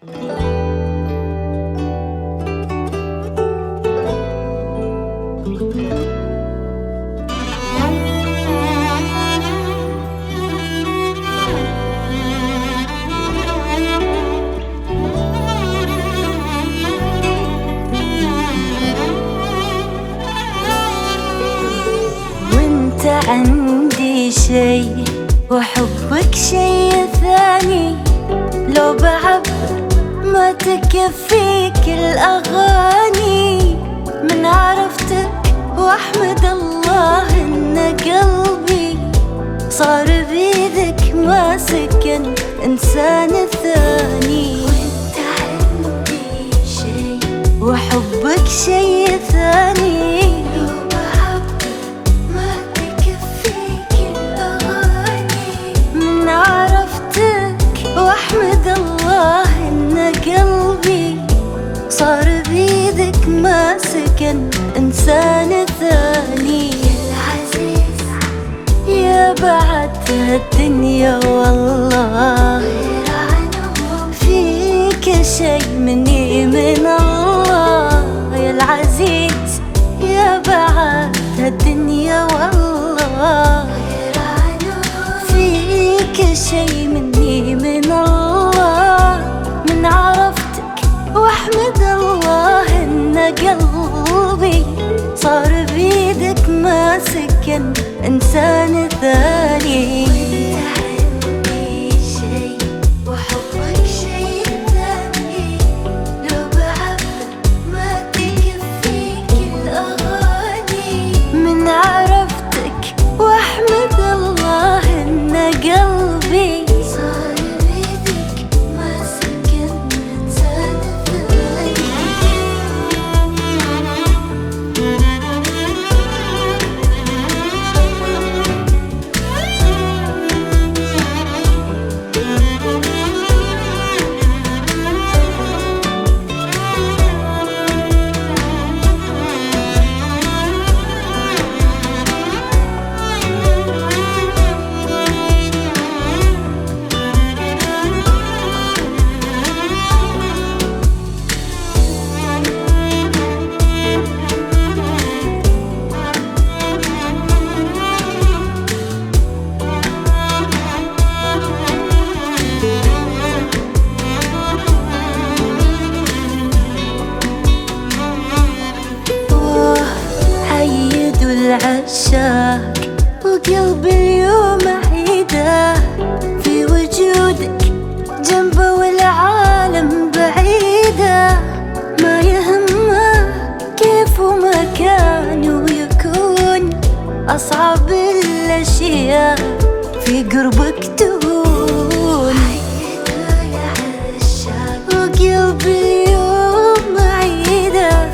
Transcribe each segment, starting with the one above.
وانت عندي شي وحبك شي ثاني، لو بعبر ما تكفيك الأغاني. من عرفتك واحمد الله ان قلبي صار بيدك ما سكن انسان ثاني. وانت عندي شي وحبك شي ثاني، لو بعبر ما تكفيك الأغاني. من عرفتك واحمد الله ان قلبي صار بيدك ما سكن انسان ثاني. العزيز يا بعد هالدنيا والله غير عنهم، فيك شي مني من الله. يا العزيز يا بعد هالدنيا والله غير عنهم، فيك شي مني من الله. من عرفتك واحمد الله ان قلبي صار بيدك ما سكن انسان ثاني. وانت عندي شي وحبك شي ثاني، لو بعبر ما تكفيك الأغاني. من عرفتك واحمد الله ان قلبي صار بيدك ما سكن انسان ثاني. العشاق وقلبي اليوم عيده في وجودك جنبه والعالم بعيده. ما يهمه كيف ومكانه يكون، أصعب الأشياء في قربك تهون. وقلبي اليوم عيده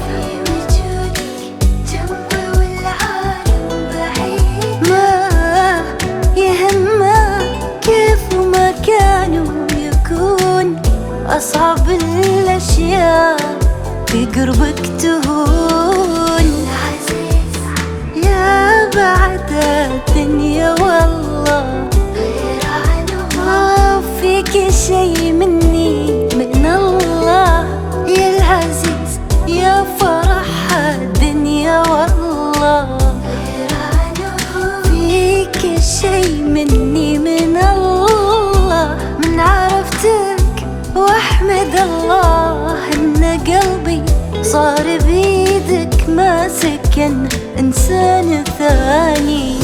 أصعب الأشياء في قربك تهون. العزيز يا بعد الدنيا والله غير عنهم، فيك شي مني من الله. يا العزيز يا فرح الدنيا والله غير عنهم، فيك شي مني من الله. من عرفتك واحمد الله ان قلبي صار بيدك ما سكن انسان ثاني.